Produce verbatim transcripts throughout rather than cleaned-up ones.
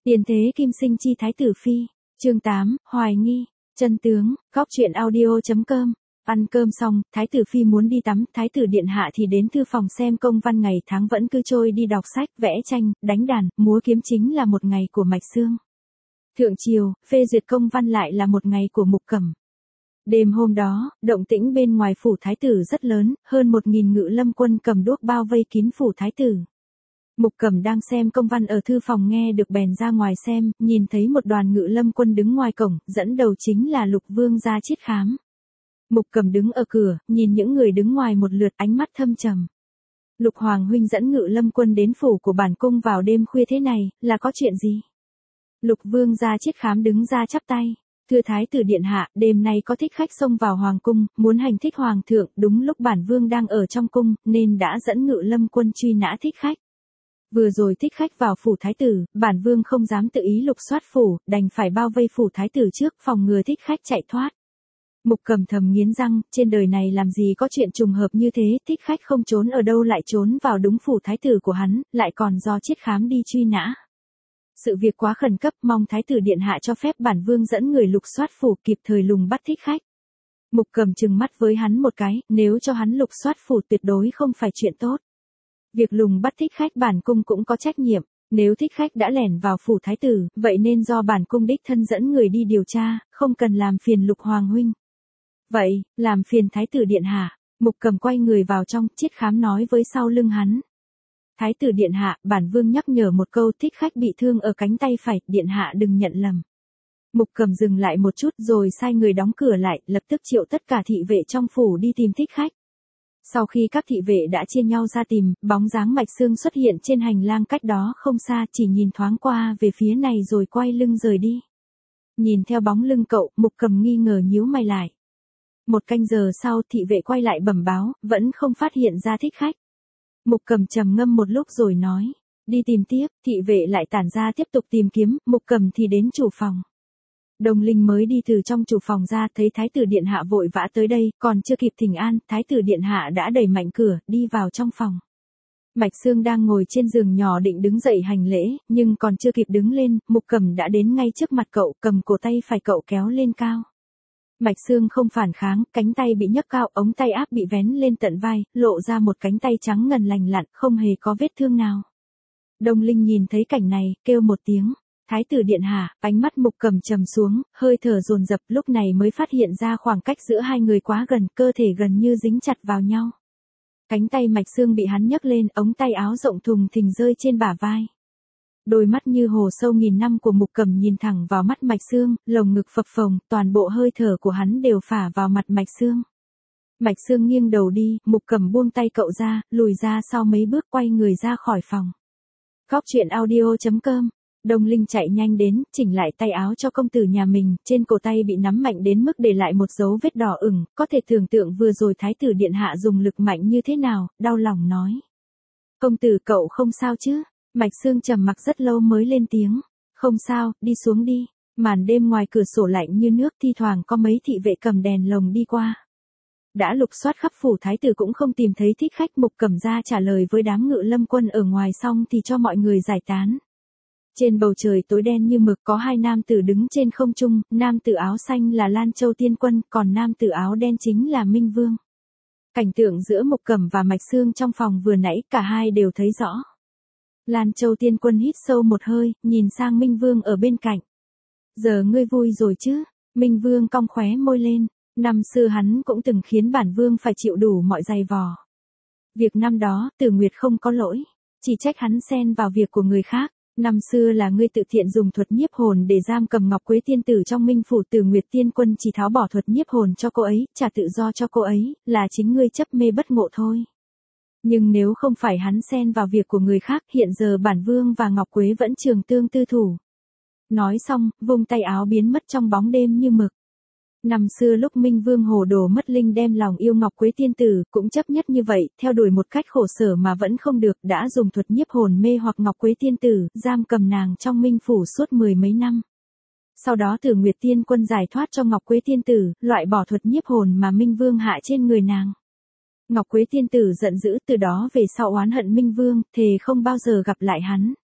Tiền thế kim sinh chi thái tử phi, chương tám, hoài nghi, chân tướng, góc truyện audio.com. Ăn cơm xong, thái tử phi muốn đi tắm, thái tử điện hạ thì đến thư phòng xem công văn ngày tháng vẫn cứ trôi đi đọc sách, vẽ tranh, đánh đàn, múa kiếm chính là một ngày của Mạch Sương. Thượng triều, phê duyệt công văn lại là một ngày của Mục Cẩm. Đêm hôm đó, động tĩnh bên ngoài phủ thái tử rất lớn, hơn một nghìn ngự lâm quân cầm đuốc bao vây kín phủ thái tử. Mục Cẩm đang xem công văn ở thư phòng nghe được bèn ra ngoài xem, nhìn thấy một đoàn ngự lâm quân đứng ngoài cổng, dẫn đầu chính là Lục Vương gia Chiết Khám. Mục Cẩm đứng ở cửa, nhìn những người đứng ngoài một lượt, ánh mắt thâm trầm. Lục Hoàng huynh dẫn ngự lâm quân đến phủ của bản cung vào đêm khuya thế này, là có chuyện gì? Lục Vương gia Chiết Khám đứng ra chắp tay. Thưa thái tử điện hạ, đêm nay có thích khách xông vào hoàng cung, muốn hành thích hoàng thượng, đúng lúc bản vương đang ở trong cung, nên đã dẫn ngự lâm quân truy nã thích khách. Vừa rồi thích khách vào phủ thái tử, bản vương không dám tự ý lục soát phủ, đành phải bao vây phủ thái tử trước, phòng ngừa thích khách chạy thoát. Mục Cẩm thầm nghiến răng, trên đời này làm gì có chuyện trùng hợp như thế, thích khách không trốn ở đâu lại trốn vào đúng phủ thái tử của hắn, lại còn do Chiết Khám đi truy nã. Sự việc quá khẩn cấp, mong thái tử điện hạ cho phép bản vương dẫn người lục soát phủ kịp thời lùng bắt thích khách. Mục Cẩm trừng mắt với hắn một cái, nếu cho hắn lục soát phủ tuyệt đối không phải chuyện tốt. Việc lùng bắt thích khách bản cung cũng có trách nhiệm, nếu thích khách đã lẻn vào phủ thái tử, vậy nên do bản cung đích thân dẫn người đi điều tra, không cần làm phiền Lục Hoàng huynh. Vậy, làm phiền thái tử điện hạ. Mục Cẩm quay người vào trong, Chiết Khám nói với sau lưng hắn. Thái tử điện hạ, bản vương nhắc nhở một câu, thích khách bị thương ở cánh tay phải, điện hạ đừng nhận lầm. Mục Cẩm dừng lại một chút rồi sai người đóng cửa lại, lập tức triệu tất cả thị vệ trong phủ đi tìm thích khách. Sau khi các thị vệ đã chia nhau ra tìm, bóng dáng Mạch Sương xuất hiện trên hành lang cách đó không xa, chỉ nhìn thoáng qua về phía này rồi quay lưng rời đi. Nhìn theo bóng lưng cậu, Mục Cẩm nghi ngờ nhíu mày lại. Một canh giờ sau, thị vệ quay lại bẩm báo, vẫn không phát hiện ra thích khách. Mục Cẩm trầm ngâm một lúc rồi nói, đi tìm tiếp, thị vệ lại tản ra tiếp tục tìm kiếm, Mục Cẩm thì đến chủ phòng. Đồng Linh mới đi từ trong chủ phòng ra, thấy thái tử điện hạ vội vã tới đây, còn chưa kịp thỉnh an, thái tử điện hạ đã đẩy mạnh cửa, đi vào trong phòng. Mạch Sương đang ngồi trên giường nhỏ định đứng dậy hành lễ, nhưng còn chưa kịp đứng lên, Mục Cẩm đã đến ngay trước mặt cậu, cầm cổ tay phải cậu kéo lên cao. Mạch Sương không phản kháng, cánh tay bị nhấc cao, ống tay áp bị vén lên tận vai, lộ ra một cánh tay trắng ngần lành lặn, không hề có vết thương nào. Đồng Linh nhìn thấy cảnh này, kêu một tiếng. Thái tử điện hạ, ánh mắt Mục Cẩm trầm xuống, hơi thở dồn dập, lúc này mới phát hiện ra khoảng cách giữa hai người quá gần, cơ thể gần như dính chặt vào nhau. Cánh tay Mạch Sương bị hắn nhấc lên, ống tay áo rộng thùng thình rơi trên bả vai. Đôi mắt như hồ sâu nghìn năm của Mục Cẩm nhìn thẳng vào mắt Mạch Sương, lồng ngực phập phồng, toàn bộ hơi thở của hắn đều phả vào mặt Mạch Sương. Mạch Sương nghiêng đầu đi, Mục Cẩm buông tay cậu ra, lùi ra sau mấy bước quay người ra khỏi phòng. Góc truyện audio.com. Đồng Linh chạy nhanh đến, chỉnh lại tay áo cho công tử nhà mình, trên cổ tay bị nắm mạnh đến mức để lại một dấu vết đỏ ửng, có thể tưởng tượng vừa rồi thái tử điện hạ dùng lực mạnh như thế nào, đau lòng nói. Công tử cậu không sao chứ? Mạch Sương trầm mặc rất lâu mới lên tiếng. Không sao, đi xuống đi. Màn đêm ngoài cửa sổ lạnh như nước, thi thoảng có mấy thị vệ cầm đèn lồng đi qua. Đã lục soát khắp phủ thái tử cũng không tìm thấy thích khách, Mục Cẩm ra trả lời với đám ngự lâm quân ở ngoài xong thì cho mọi người giải tán. Trên bầu trời tối đen như mực có hai nam tử đứng trên không trung, nam tử áo xanh là Lan Châu Tiên Quân, còn nam tử áo đen chính là Minh Vương. Cảnh tượng giữa Mục Cẩm và Mạch Sương trong phòng vừa nãy cả hai đều thấy rõ. Lan Châu Tiên Quân hít sâu một hơi, nhìn sang Minh Vương ở bên cạnh. Giờ ngươi vui rồi chứ? Minh Vương cong khóe môi lên, năm xưa hắn cũng từng khiến bản vương phải chịu đủ mọi dày vò. Việc năm đó, Tử Nguyệt không có lỗi, chỉ trách hắn xen vào việc của người khác. Năm xưa là ngươi tự thiện dùng thuật nhiếp hồn để giam cầm Ngọc Quế tiên tử trong Minh phủ, Tử Nguyệt Tiên Quân chỉ tháo bỏ thuật nhiếp hồn cho cô ấy, trả tự do cho cô ấy, là chính ngươi chấp mê bất ngộ thôi. Nhưng nếu không phải hắn xen vào việc của người khác, hiện giờ bản vương và Ngọc Quế vẫn trường tương tư thủ. Nói xong, vung tay áo biến mất trong bóng đêm như mực. Năm xưa lúc Minh Vương hồ đồ mất linh đem lòng yêu Ngọc Quế tiên tử, cũng chấp nhất như vậy, theo đuổi một cách khổ sở mà vẫn không được, đã dùng thuật nhiếp hồn mê hoặc Ngọc Quế tiên tử, giam cầm nàng trong Minh phủ suốt mười mấy năm. Sau đó Tử Nguyệt Tiên Quân giải thoát cho Ngọc Quế tiên tử, loại bỏ thuật nhiếp hồn mà Minh Vương hạ trên người nàng. Ngọc Quế tiên tử giận dữ, từ đó về sau oán hận Minh Vương, thề không bao giờ gặp lại hắn.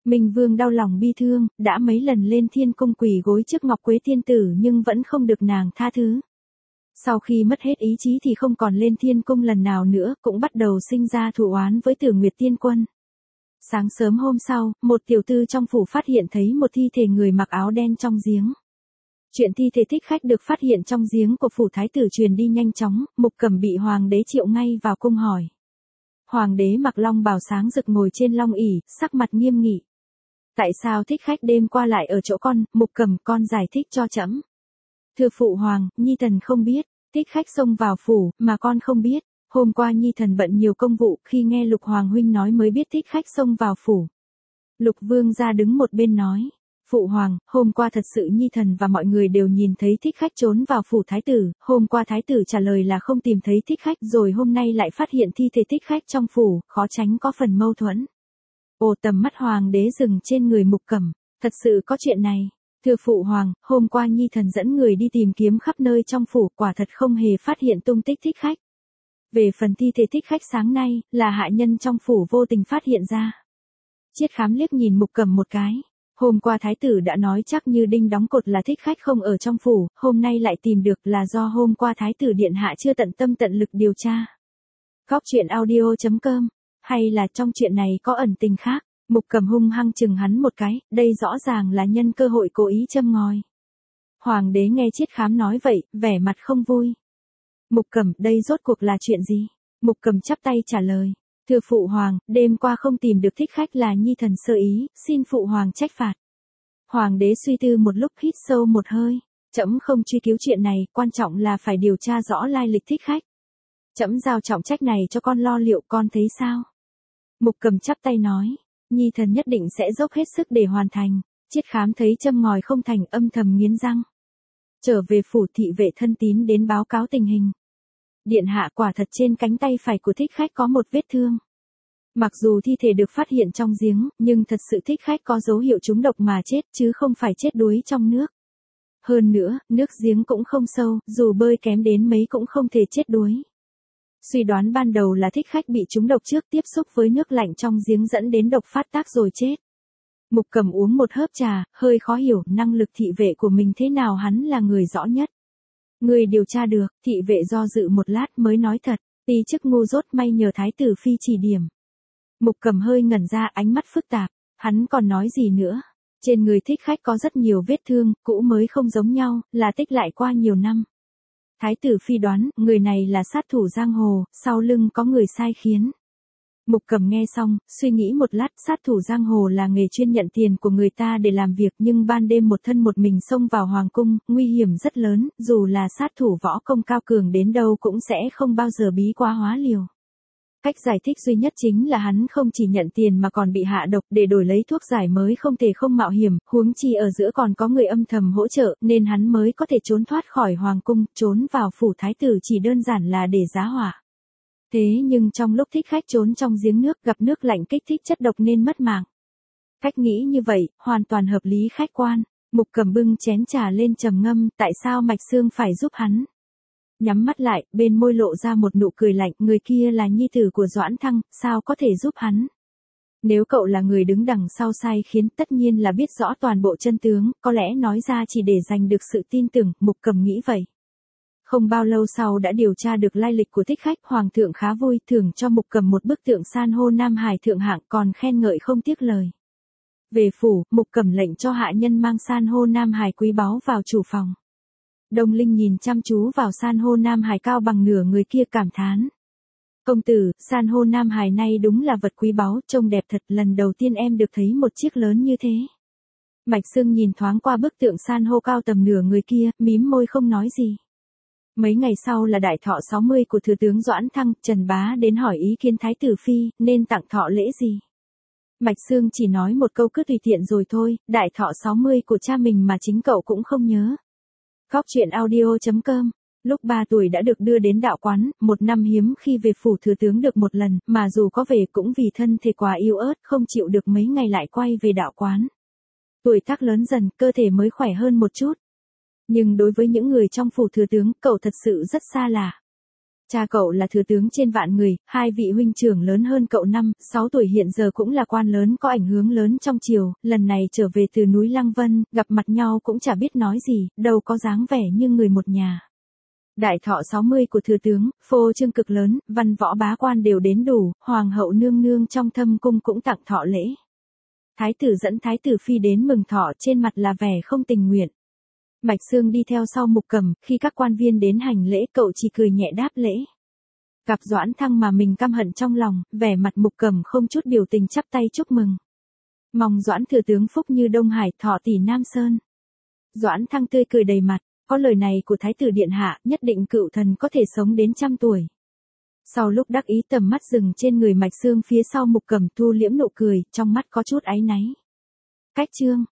Minh Vương đau lòng bi thương, đã mấy lần lên thiên cung quỳ gối trước Ngọc Quế tiên tử nhưng vẫn không được nàng tha thứ. Sau khi mất hết ý chí thì không còn lên thiên cung lần nào nữa, cũng bắt đầu sinh ra thù oán với Tử Nguyệt Tiên Quân. Sáng sớm hôm sau, một tiểu tư trong phủ phát hiện thấy một thi thể người mặc áo đen trong giếng. Chuyện thi thể thích khách được phát hiện trong giếng của phủ thái tử truyền đi nhanh chóng, Mục Cẩm bị hoàng đế triệu ngay vào cung hỏi. Hoàng đế mặc long bào sáng rực ngồi trên long ỷ, sắc mặt nghiêm nghị. Tại sao thích khách đêm qua lại ở chỗ con, Mục Cẩm, con giải thích cho trẫm. Thưa phụ hoàng, nhi thần không biết, thích khách xông vào phủ, mà con không biết. Hôm qua nhi thần bận nhiều công vụ, khi nghe Lục Hoàng huynh nói mới biết thích khách xông vào phủ. Lục Vương ra đứng một bên nói. Phụ hoàng, hôm qua thật sự nhi thần và mọi người đều nhìn thấy thích khách trốn vào phủ thái tử, hôm qua thái tử trả lời là không tìm thấy thích khách rồi hôm nay lại phát hiện thi thể thích khách trong phủ, khó tránh có phần mâu thuẫn. Ồ, tầm mắt hoàng đế dừng trên người Mục Cẩm, thật sự có chuyện này. Thưa phụ hoàng, hôm qua nhi thần dẫn người đi tìm kiếm khắp nơi trong phủ, quả thật không hề phát hiện tung tích thích khách. Về phần thi thể thích khách sáng nay, là hạ nhân trong phủ vô tình phát hiện ra. Chiết Khám liếc nhìn Mục Cẩm một cái. Hôm qua thái tử đã nói chắc như đinh đóng cột là thích khách không ở trong phủ, hôm nay lại tìm được là do hôm qua thái tử điện hạ chưa tận tâm tận lực điều tra. Góc truyện audio chấm com, hay là trong chuyện này có ẩn tình khác? Mục Cẩm hung hăng chừng hắn một cái, đây rõ ràng là nhân cơ hội cố ý châm ngòi. Hoàng đế nghe Chiết Khám nói vậy, vẻ mặt không vui. Mục Cẩm, đây rốt cuộc là chuyện gì? Mục Cẩm chắp tay trả lời. Thưa phụ hoàng, đêm qua không tìm được thích khách là nhi thần sơ ý, xin phụ hoàng trách phạt. Hoàng đế suy tư một lúc hít sâu một hơi. Trẫm không truy cứu chuyện này, quan trọng là phải điều tra rõ lai lịch thích khách. Trẫm giao trọng trách này cho con lo liệu, con thấy sao? Mục Cẩm chắp tay nói. Nhi thần nhất định sẽ dốc hết sức để hoàn thành. Chiết Khám thấy châm ngòi không thành, âm thầm nghiến răng. Trở về phủ, thị vệ thân tín đến báo cáo tình hình. Điện hạ, quả thật trên cánh tay phải của thích khách có một vết thương. Mặc dù thi thể được phát hiện trong giếng, nhưng thật sự thích khách có dấu hiệu trúng độc mà chết, chứ không phải chết đuối trong nước. Hơn nữa, nước giếng cũng không sâu, dù bơi kém đến mấy cũng không thể chết đuối. Suy đoán ban đầu là thích khách bị trúng độc trước tiếp xúc với nước lạnh trong giếng dẫn đến độc phát tác rồi chết. Mục Cẩm uống một hớp trà, hơi khó hiểu, năng lực thị vệ của mình thế nào hắn là người rõ nhất. Người điều tra được, thị vệ do dự một lát mới nói thật, ti chức ngu dốt, may nhờ thái tử phi chỉ điểm. Mục Cẩm hơi ngẩn ra, ánh mắt phức tạp, hắn còn nói gì nữa. Trên người thích khách có rất nhiều vết thương, cũ mới không giống nhau, là tích lại qua nhiều năm. Thái tử phi đoán, người này là sát thủ giang hồ, sau lưng có người sai khiến. Mục Cẩm nghe xong, suy nghĩ một lát, sát thủ giang hồ là nghề chuyên nhận tiền của người ta để làm việc, nhưng ban đêm một thân một mình xông vào hoàng cung, nguy hiểm rất lớn, dù là sát thủ võ công cao cường đến đâu cũng sẽ không bao giờ bí quá hóa liều. Cách giải thích duy nhất chính là hắn không chỉ nhận tiền mà còn bị hạ độc, để đổi lấy thuốc giải mới không thể không mạo hiểm, huống chi ở giữa còn có người âm thầm hỗ trợ, nên hắn mới có thể trốn thoát khỏi hoàng cung, trốn vào phủ thái tử chỉ đơn giản là để giá họa. Thế nhưng trong lúc thích khách trốn trong giếng nước gặp nước lạnh kích thích chất độc nên mất mạng. Cách nghĩ như vậy, hoàn toàn hợp lý khách quan. Mục Cẩm bưng chén trà lên trầm ngâm, tại sao Mạch Sương phải giúp hắn? Nhắm mắt lại, bên môi lộ ra một nụ cười lạnh, người kia là nhi tử của Doãn Thăng, sao có thể giúp hắn? Nếu cậu là người đứng đằng sau sai khiến, tất nhiên là biết rõ toàn bộ chân tướng, có lẽ nói ra chỉ để giành được sự tin tưởng, Mục Cẩm nghĩ vậy. Không bao lâu sau đã điều tra được lai lịch của thích khách, hoàng thượng khá vui, thưởng cho Mục Cẩm một bức tượng san hô Nam Hải thượng hạng, còn khen ngợi không tiếc lời. Về phủ, Mục Cẩm lệnh cho hạ nhân mang san hô Nam Hải quý báu vào chủ phòng. Đông Linh nhìn chăm chú vào san hô Nam Hải cao bằng nửa người kia, cảm thán. Công tử, san hô Nam Hải này đúng là vật quý báu, trông đẹp thật, lần đầu tiên em được thấy một chiếc lớn như thế. Mạch Sương nhìn thoáng qua bức tượng san hô cao tầm nửa người kia, mím môi không nói gì. Mấy ngày sau là đại thọ sáu mươi của thừa tướng Doãn Thăng, Trần Bá đến hỏi ý kiến thái tử phi, nên tặng thọ lễ gì. Mạch Sương chỉ nói một câu cứ tùy tiện rồi thôi, đại thọ sáu mươi của cha mình mà chính cậu cũng không nhớ. Góc truyện audio chấm com, lúc ba tuổi đã được đưa đến đạo quán, một năm hiếm khi về phủ thừa tướng được một lần, mà dù có về cũng vì thân thể quá yếu ớt, không chịu được mấy ngày lại quay về đạo quán. Tuổi tác lớn dần, cơ thể mới khỏe hơn một chút. Nhưng đối với những người trong phủ thừa tướng, cậu thật sự rất xa lạ. Cha cậu là thừa tướng trên vạn người, hai vị huynh trưởng lớn hơn cậu năm, sáu tuổi hiện giờ cũng là quan lớn có ảnh hưởng lớn trong triều, lần này trở về từ núi Lăng Vân, gặp mặt nhau cũng chả biết nói gì, đâu có dáng vẻ như người một nhà. Đại thọ sáu mươi của thừa tướng, phô trương cực lớn, văn võ bá quan đều đến đủ, hoàng hậu nương nương trong thâm cung cũng tặng thọ lễ. Thái tử dẫn thái tử phi đến mừng thọ, trên mặt là vẻ không tình nguyện. Mạch Sương đi theo sau Mục Cẩm, khi các quan viên đến hành lễ cậu chỉ cười nhẹ đáp lễ. Gặp Doãn Thăng mà mình căm hận trong lòng, vẻ mặt Mục Cẩm không chút biểu tình chắp tay chúc mừng. Mong Doãn thừa tướng phúc như Đông Hải, thọ tỷ Nam Sơn. Doãn Thăng tươi cười đầy mặt, có lời này của thái tử điện hạ, nhất định cựu thần có thể sống đến trăm tuổi. Sau lúc đắc ý tầm mắt dừng trên người Mạch Sương phía sau Mục Cẩm thu liễm nụ cười, trong mắt có chút áy náy. Cách chương